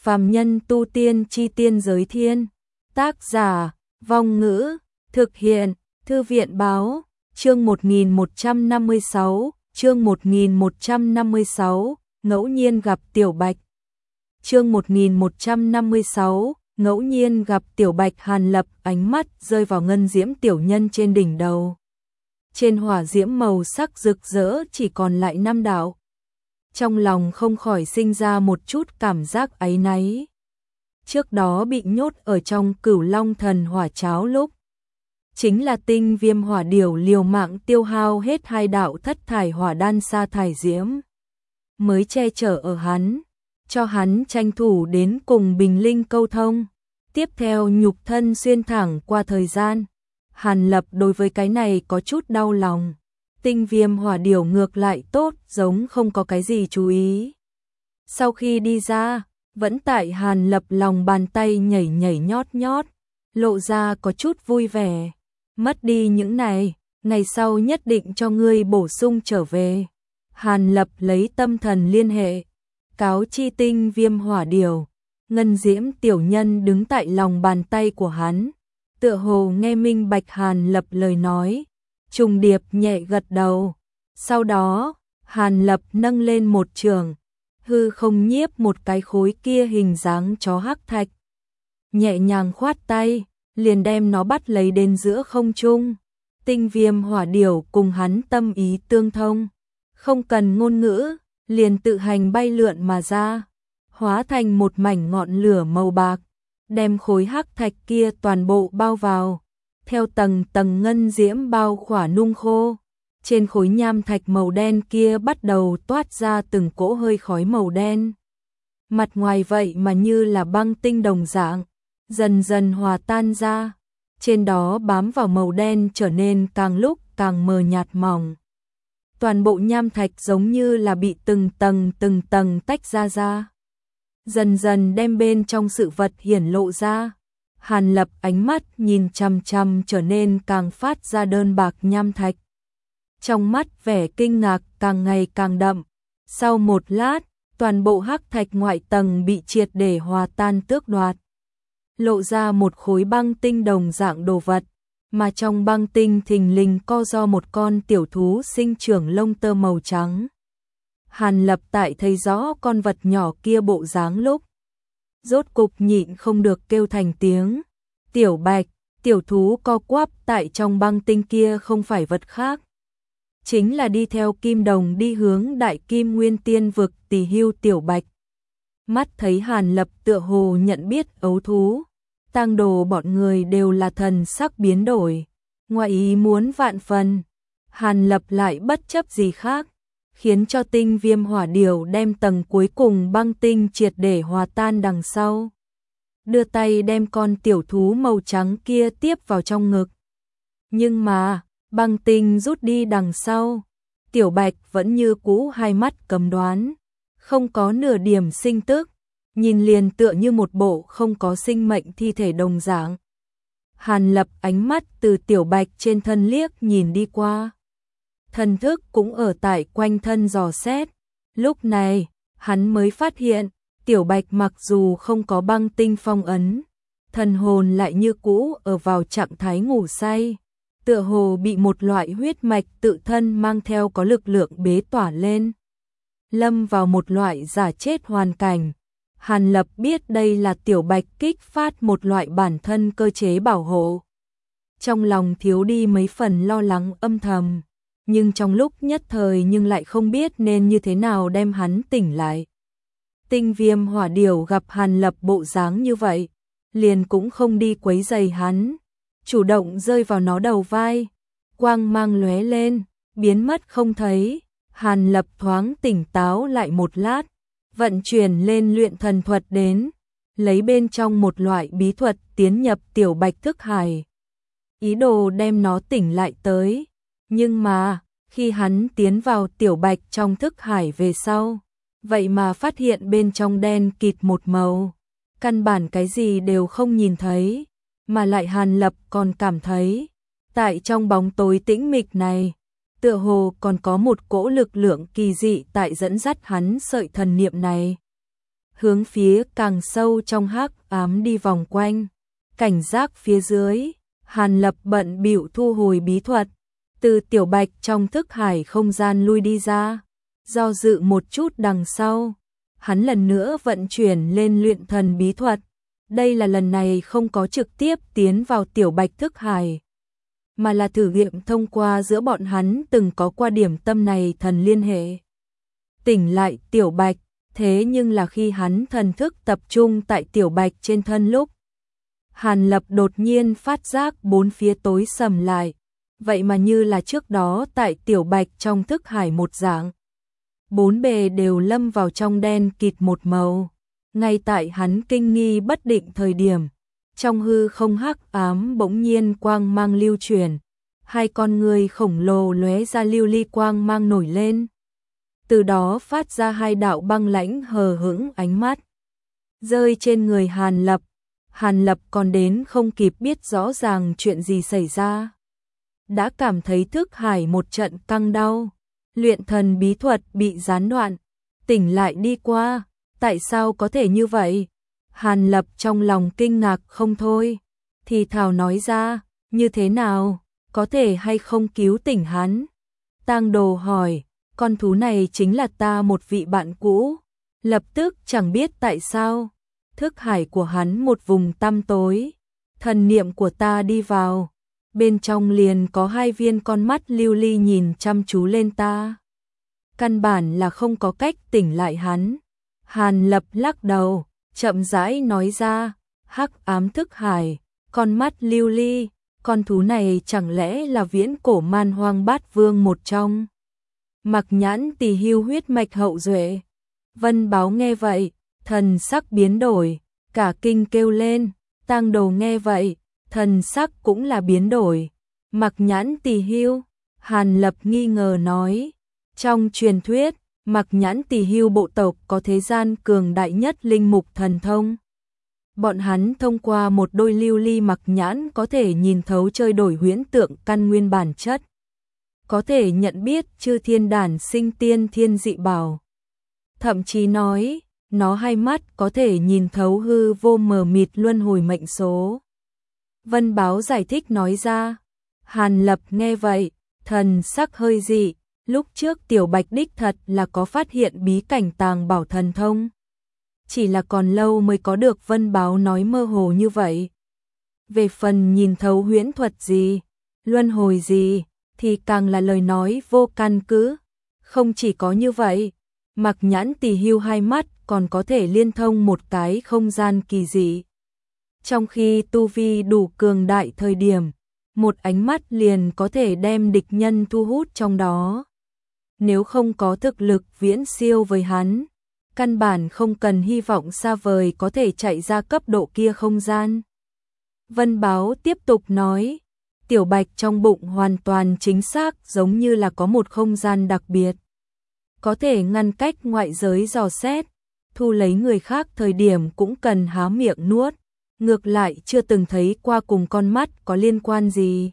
Phàm nhân tu tiên chi tiên giới thiên. Tác giả, Vong Ngữ, thực hiện, Thư viện báo, chương 1156, ngẫu nhiên gặp Tiểu Bạch. Chương 1156, ngẫu nhiên gặp Tiểu Bạch. Hàn Lập ánh mắt rơi vào ngân diễm tiểu nhân trên đỉnh đầu. Trên hỏa diễm màu sắc rực rỡ chỉ còn lại 5 đạo. Trong lòng không khỏi sinh ra một chút cảm giác áy náy. Trước đó bị nhốt ở trong Cửu Long Thần Hỏa Cháo lúc, chính là Tinh Viêm Hỏa Điểu liều mạng tiêu hao hết 2 đạo thất thải hỏa đan sa thải diễm, mới che chở ở hắn, cho hắn tranh thủ đến cùng Bình Linh câu thông. Tiếp theo nhục thân xuyên thẳng qua thời gian. Hàn Lập đối với cái này có chút đau lòng. Tinh Viêm Hỏa Điểu ngược lại tốt, giống không có cái gì chú ý. Sau khi đi ra, vẫn tại Hàn Lập lòng bàn tay nhảy nhảy nhót nhót, lộ ra có chút vui vẻ. Mất đi những này, ngày sau nhất định cho ngươi bổ sung trở về. Hàn Lập lấy tâm thần liên hệ, cáo chi Tinh Viêm Hỏa Điểu. Ngân diễm tiểu nhân đứng tại lòng bàn tay của hắn, tựa hồ nghe minh bạch Hàn Lập lời nói, trùng điệp nhẹ gật đầu. Sau đó, Hàn Lập nâng lên một trường, hư không nhiếp một cái khối kia hình dáng chó hắc thạch. Nhẹ nhàng khoát tay, liền đem nó bắt lấy đến giữa không trung. Tinh Viêm Hỏa Điểu cùng hắn tâm ý tương thông, không cần ngôn ngữ, liền tự hành bay lượn mà ra, hóa thành một mảnh ngọn lửa màu bạc, đem khối hắc thạch kia toàn bộ bao vào, theo tầng tầng ngân diễm bao khỏa nung khô. Trên khối nham thạch màu đen kia bắt đầu toát ra từng cỗ hơi khói màu đen. Mặt ngoài vậy mà như là băng tinh đồng dạng, dần dần hòa tan ra, trên đó bám vào màu đen trở nên càng lúc càng mờ nhạt mỏng. Toàn bộ nham thạch giống như là bị từng tầng tách ra. Dần dần đem bên trong sự vật hiển lộ ra. Hàn Lập ánh mắt nhìn chằm chằm trở nên càng phát ra đơn bạc nham thạch. Trong mắt vẻ kinh ngạc càng ngày càng đậm. Sau một lát, toàn bộ hắc thạch ngoại tầng bị triệt để hòa tan tước đoạt, lộ ra một khối băng tinh đồng dạng đồ vật, mà trong băng tinh thình lình co do một con tiểu thú sinh trưởng lông tơ màu trắng. Hàn Lập tại thấy rõ con vật nhỏ kia bộ dáng lúc, rốt cục nhịn không được kêu thành tiếng. Tiểu Bạch. Tiểu thú co quắp tại trong băng tinh kia không phải vật khác, chính là đi theo Kim Đồng đi hướng Đại Kim Nguyên Tiên vực tỳ hưu Tiểu Bạch. Mắt thấy Hàn Lập tựa hồ nhận biết ấu thú, Tang Đồ bọn người đều là thần sắc biến đổi, ngoài ý muốn vạn phần. Hàn Lập lại bất chấp gì khác, khiến cho Tinh Viêm Hỏa Điểu đem tầng cuối cùng băng tinh triệt để hòa tan đằng sau, đưa tay đem con tiểu thú màu trắng kia tiếp vào trong ngực. Nhưng mà, băng tinh rút đi đằng sau, Tiểu Bạch vẫn như cũ hai mắt cấm đoán, không có nửa điểm sinh tức, nhìn liền tựa như một bộ không có sinh mệnh thi thể đồng dạng. Hàn Lập ánh mắt từ Tiểu Bạch trên thân liếc nhìn đi qua, thần thức cũng ở tại quanh thân dò xét. Lúc này, hắn mới phát hiện, Tiểu Bạch mặc dù không có băng tinh phong ấn, thần hồn lại như cũ ở vào trạng thái ngủ say, tựa hồ bị một loại huyết mạch tự thân mang theo có lực lượng bế tỏa lên, lâm vào một loại giả chết hoàn cảnh. Hàn Lập biết đây là Tiểu Bạch kích phát một loại bản thân cơ chế bảo hộ. Trong lòng thiếu đi mấy phần lo lắng âm thầm, nhưng trong lúc nhất thời nhưng lại không biết nên như thế nào đem hắn tỉnh lại. Tinh Viêm Hỏa Điểu gặp Hàn Lập bộ dáng như vậy, liền cũng không đi quấy rầy hắn, chủ động rơi vào nó đầu vai, quang mang lóe lên, biến mất không thấy. Hàn Lập thoáng tỉnh táo lại một lát, vận chuyển lên luyện thần thuật đến, lấy bên trong một loại bí thuật tiến nhập Tiểu Bạch thức hải, ý đồ đem nó tỉnh lại tới. Nhưng mà, khi hắn tiến vào Tiểu Bạch trong thức hải về sau, vậy mà phát hiện bên trong đen kịt một màu, căn bản cái gì đều không nhìn thấy, mà lại Hàn Lập còn cảm thấy, tại trong bóng tối tĩnh mịch này, tựa hồ còn có một cỗ lực lượng kỳ dị tại dẫn dắt hắn sợi thần niệm này. hướng phía càng sâu trong hắc ám đi vòng quanh. Cảnh giác phía dưới, Hàn Lập bận bịu thu hồi bí thuật, từ Tiểu Bạch trong thức hải không gian lui đi ra, do dự một chút đằng sau, hắn lần nữa vận chuyển lên luyện thần bí thuật. Đây là lần này không có trực tiếp tiến vào Tiểu Bạch thức hải, mà là thử nghiệm thông qua giữa bọn hắn từng có qua điểm tâm này thần liên hệ. Tỉnh lại Tiểu Bạch, thế nhưng là khi hắn thần thức tập trung tại Tiểu Bạch trên thân lúc, Hàn Lập đột nhiên phát giác bốn phía tối sầm lại, vậy mà như là trước đó tại Tiểu Bạch trong thức hải một dạng. Bốn bề đều lâm vào trong đen kịt một màu. Ngay tại hắn kinh nghi bất định thời điểm, trong hư không hắc ám bỗng nhiên quang mang lưu chuyển, hai con người khổng lồ lóe ra lưu ly quang mang nổi lên. Từ đó phát ra hai đạo băng lãnh hờ hững ánh mắt, rơi trên người Hàn Lập. Hàn Lập còn đến không kịp biết rõ ràng chuyện gì xảy ra, đã cảm thấy thức hải một trận căng đau, luyện thần bí thuật bị gián đoạn, tỉnh lại đi qua, tại sao có thể như vậy? Hàn Lập trong lòng kinh ngạc không thôi, thì thào nói ra, như thế nào, có thể hay không cứu tỉnh hắn? Tang Đồ hỏi, con thú này chính là ta một vị bạn cũ, lập tức chẳng biết tại sao. Thức hải của hắn một vùng tăm tối, thần niệm của ta đi vào, bên trong liền có hai viên con mắt lưu ly nhìn chăm chú lên ta. Căn bản là không có cách tỉnh lại hắn. Hàn Lập lắc đầu, chậm rãi nói ra, hắc ám thức hải, con mắt lưu ly, con thú này chẳng lẽ là viễn cổ man hoang bát vương một trong? Mặc Nhãn Tỳ Hưu huyết mạch hậu duệ. Vân Báo nghe vậy, thần sắc biến đổi, cả kinh kêu lên. Tang Đồ nghe vậy, thần sắc cũng là biến đổi. Mặc Nhãn Tỳ Hưu, Hàn Lập nghi ngờ nói, trong truyền thuyết, Mặc Nhãn Tỳ Hưu bộ tộc có thế gian cường đại nhất linh mục thần thông. Bọn hắn thông qua một đôi lưu ly mặc nhãn có thể nhìn thấu chơi đổi huyễn tượng căn nguyên bản chất, có thể nhận biết chư thiên đản sinh tiên thiên dị bảo. Thậm chí nói, nó hai mắt có thể nhìn thấu hư vô mờ mịt luân hồi mệnh số. Vân Báo giải thích nói ra. Hàn Lập nghe vậy, thần sắc hơi dị, lúc trước Tiểu Bạch đích thật là có phát hiện bí cảnh tàng bảo thần thông. Chỉ là còn lâu mới có được Vân Báo nói mơ hồ như vậy. Về phần nhìn thấu huyễn thuật gì, luân hồi gì, thì càng là lời nói vô căn cứ. Không chỉ có như vậy, Mặc Nhãn Tỳ Hưu hai mắt còn có thể liên thông một cái không gian kỳ dị. Trong khi tu vi đủ cường đại thời điểm, một ánh mắt liền có thể đem địch nhân thu hút trong đó. Nếu không có thực lực viễn siêu với hắn, căn bản không cần hy vọng xa vời có thể chạy ra cấp độ kia không gian. Vân Báo tiếp tục nói, Tiểu Bạch trong bụng hoàn toàn chính xác giống như là có một không gian đặc biệt, có thể ngăn cách ngoại giới dò xét, thu lấy người khác thời điểm cũng cần há miệng nuốt, ngược lại chưa từng thấy qua cùng con mắt có liên quan gì.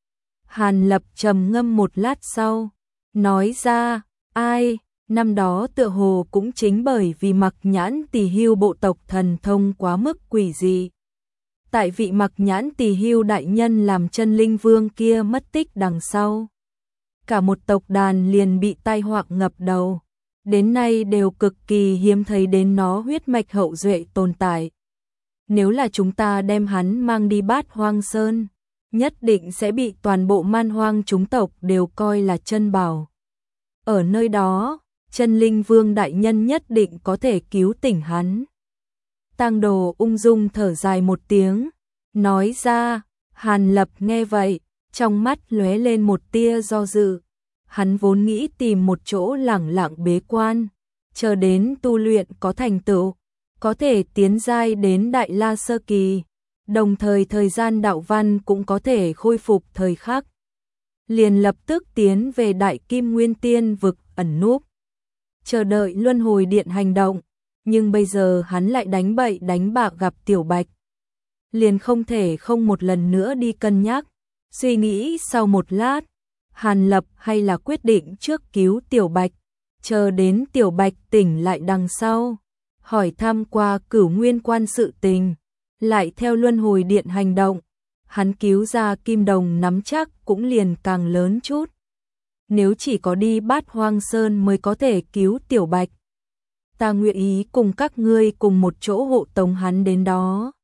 Hàn Lập trầm ngâm một lát sau, nói ra, ai, năm đó tựa hồ cũng chính bởi vì Mặc Nhãn Tỳ Hưu bộ tộc thần thông quá mức quỷ dị. Tại vị Mặc Nhãn Tỳ Hưu đại nhân làm chân linh vương kia mất tích đằng sau, cả một tộc đàn liền bị tai họa ngập đầu, đến nay đều cực kỳ hiếm thấy đến nó huyết mạch hậu duệ tồn tại. Nếu là chúng ta đem hắn mang đi Bát Hoang Sơn, nhất định sẽ bị toàn bộ man hoang chúng tộc đều coi là chân bảo. Ở nơi đó, chân linh vương đại nhân nhất định có thể cứu tỉnh hắn. Tang Đồ ung dung thở dài một tiếng, nói ra. Hàn Lập nghe vậy, trong mắt lóe lên một tia do dự. Hắn vốn nghĩ tìm một chỗ lẳng lặng bế quan, chờ đến tu luyện có thành tựu, có thể tiến giai đến Đại La Sơ Kỳ, đồng thời thời gian đạo văn cũng có thể khôi phục thời khắc. Liền lập tức tiến về Đại Kim Nguyên Tiên vực ẩn núp, chờ đợi Luân Hồi Điện hành động, nhưng bây giờ hắn lại đánh bậy đánh bạ gặp Tiểu Bạch. Liền không thể không một lần nữa đi cân nhắc, suy nghĩ sau một lát, Hàn Lập hay là quyết định trước cứu Tiểu Bạch, chờ đến Tiểu Bạch tỉnh lại đằng sau, hỏi thăm qua Cửu Nguyên Quan sự tình, lại theo Luân Hồi Điện hành động, hắn cứu ra Kim Đồng nắm chắc cũng liền càng lớn chút. Nếu chỉ có đi Bát Hoang Sơn mới có thể cứu Tiểu Bạch, ta nguyện ý cùng các ngươi cùng một chỗ hộ tống hắn đến đó.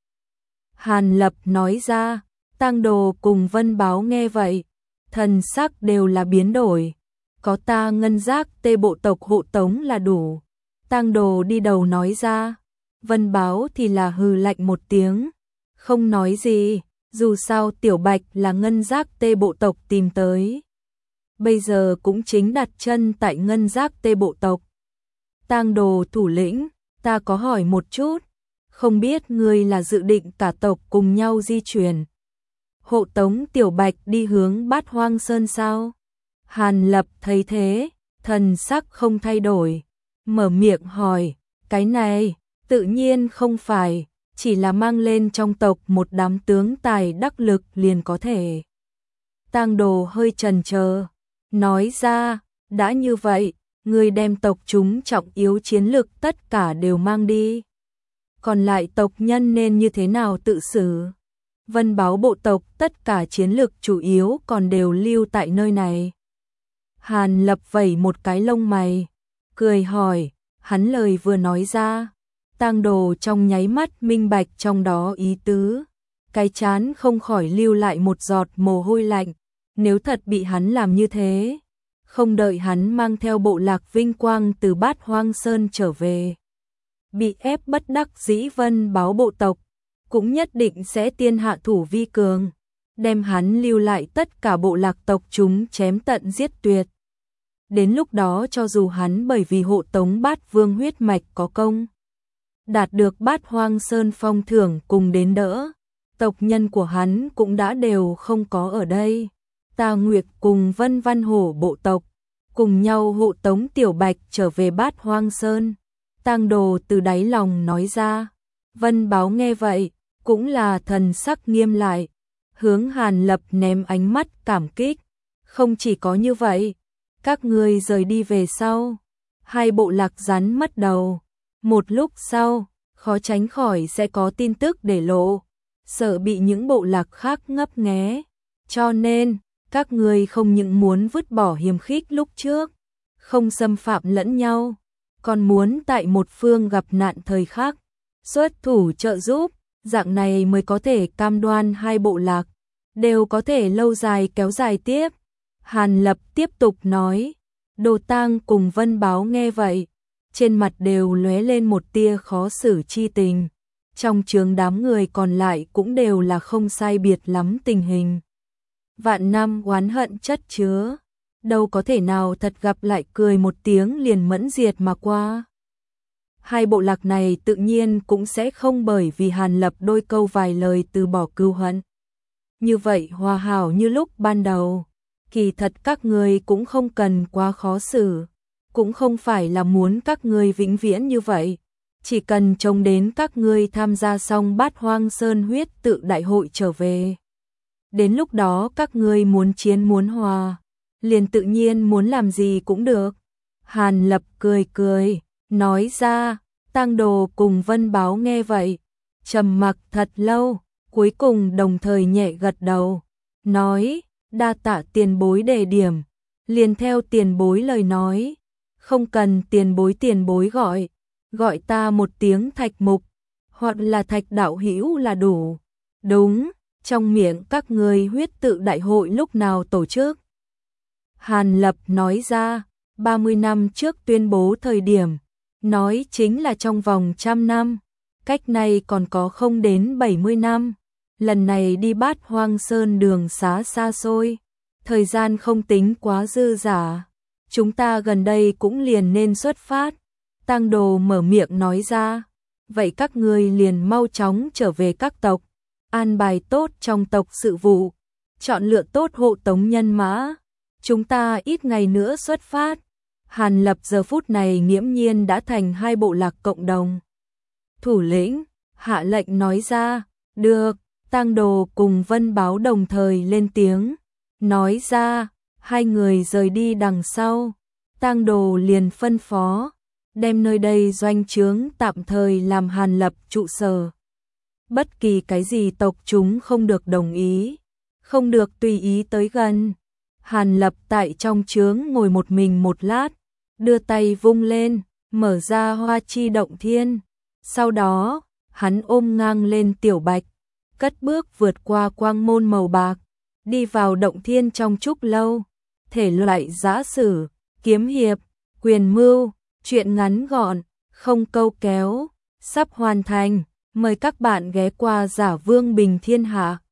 Hàn Lập nói ra. Tang Đồ cùng Vân Báo nghe vậy, thần sắc đều là biến đổi. Có ta Ngân Giác Tê bộ tộc hộ tống là đủ. Tang Đồ đi đầu nói ra. Vân Báo thì là hừ lạnh một tiếng, không nói gì, dù sao Tiểu Bạch là Ngân Giác Tê bộ tộc tìm tới. Bây giờ cũng chính đặt chân tại Ngân Giác Tê bộ tộc. Tang Đồ thủ lĩnh, ta có hỏi một chút, không biết ngươi là dự định cả tộc cùng nhau di chuyển, hộ tống Tiểu Bạch đi hướng Bát Hoang Sơn sao? Hàn Lập thấy thế, thần sắc không thay đổi, mở miệng hỏi, cái này, tự nhiên không phải, chỉ là mang lên trong tộc một đám tướng tài đắc lực liền có thể. Tang Đồ hơi chần chờ, nói ra, đã như vậy, ngươi đem tộc chúng trọng yếu chiến lực tất cả đều mang đi. Còn lại tộc nhân nên như thế nào tự xử? Vân Báo bộ tộc tất cả chiến lực chủ yếu còn đều lưu tại nơi này. Hàn Lập vẩy một cái lông mày, cười hỏi, hắn lời vừa nói ra, Tang Đồ trong nháy mắt minh bạch trong đó ý tứ, cái trán không khỏi lưu lại một giọt mồ hôi lạnh, nếu thật bị hắn làm như thế, không đợi hắn mang theo bộ lạc vinh quang từ Bát Hoang Sơn trở về, bị ép bất đắc dĩ Vân Báo bộ tộc, cũng nhất định sẽ tiên hạ thủ vi cường, đem hắn lưu lại tất cả bộ lạc tộc chúng chém tận giết tuyệt. Đến lúc đó cho dù hắn bởi vì hộ tống Bát Vương huyết mạch có công, đạt được Bát Hoang Sơn phong thưởng cùng đến đỡ, tộc nhân của hắn cũng đã đều không có ở đây. Ta Nguyệt cùng Vân Văn Hổ bộ tộc, cùng nhau hộ tống Tiểu Bạch trở về Bát Hoang Sơn. Tang Đồ từ đáy lòng nói ra. Vân Báo nghe vậy, cũng là thần sắc nghiêm lại, hướng Hàn Lập ném ánh mắt cảm kích. Không chỉ có như vậy, các ngươi rời đi về sau, hai bộ lạc rắn mất đầu. Một lúc sau, khó tránh khỏi sẽ có tin tức để lộ, sợ bị những bộ lạc khác ngấp nghé. Cho nên, các ngươi không những muốn vứt bỏ hiềm khích lúc trước, không xâm phạm lẫn nhau, còn muốn tại một phương gặp nạn thời khắc, xuất thủ trợ giúp, dạng này mới có thể cam đoan hai bộ lạc đều có thể lâu dài kéo dài tiếp. Hàn Lập tiếp tục nói, Đồ Tang cùng Vân Báo nghe vậy, trên mặt đều lóe lên một tia khó xử chi tình. Trong chướng đám người còn lại cũng đều là không sai biệt lắm tình hình. Vạn năm oán hận chất chứa, đâu có thể nào thật gặp lại cười một tiếng liền mẫn diệt mà qua. Hai bộ lạc này tự nhiên cũng sẽ không bởi vì Hàn Lập đôi câu vài lời từ bỏ cừu hận. Như vậy hòa hảo như lúc ban đầu, kỳ thật các ngươi cũng không cần quá khó xử, cũng không phải là muốn các ngươi vĩnh viễn như vậy, chỉ cần trông đến các ngươi tham gia xong Bát Hoang Sơn huyết tự đại hội trở về. Đến lúc đó các ngươi muốn chiến muốn hòa, liền tự nhiên muốn làm gì cũng được. Hàn Lập cười cười, nói ra. Tang Đồ cùng Vân Báo nghe vậy, trầm mặc thật lâu, cuối cùng đồng thời nhẹ gật đầu, nói, đa tạ tiền bối đề điểm, liền theo tiền bối lời nói, không cần tiền bối gọi ta một tiếng Thạch Mục, hoặc là Thạch đạo hữu là đủ. Đúng, trong miệng các ngươi huyết tự đại hội lúc nào tổ chức? Hàn Lập nói ra, 30 năm trước tuyên bố thời điểm, nói chính là trong vòng 100 năm, cách này còn có không đến 70 năm. Lần này đi Bát Hoang Sơn đường xá xa xôi, thời gian không tính quá dư dả, chúng ta gần đây cũng liền nên xuất phát. Tang Đồ mở miệng nói ra, vậy các ngươi liền mau chóng trở về các tộc, an bài tốt trong tộc sự vụ, chọn lựa tốt hộ tống nhân mã, chúng ta ít ngày nữa xuất phát. Hàn Lập giờ phút này nghiễm nhiên đã thành hai bộ lạc cộng đồng. Thủ lĩnh, hạ lệnh nói ra, được. Tang Đồ cùng Vân Báo đồng thời lên tiếng, nói ra, hai người rời đi đằng sau. Tang Đồ liền phân phó, đem nơi đây doanh trướng tạm thời làm Hàn Lập trụ sở. Bất kỳ cái gì tộc chúng không được đồng ý, không được tùy ý tới gần. Hàn Lập tại trong trướng ngồi một mình một lát, đưa tay vung lên, mở ra hoa chi động thiên. Sau đó, hắn ôm ngang lên Tiểu Bạch, cất bước vượt qua quang môn màu bạc, đi vào động thiên trong trúc lâu. Thể loại giã sử, kiếm hiệp, quyền mưu, truyện ngắn gọn, không câu kéo, sắp hoàn thành. Mời các bạn ghé qua Giả Vương Bình Thiên Hạ.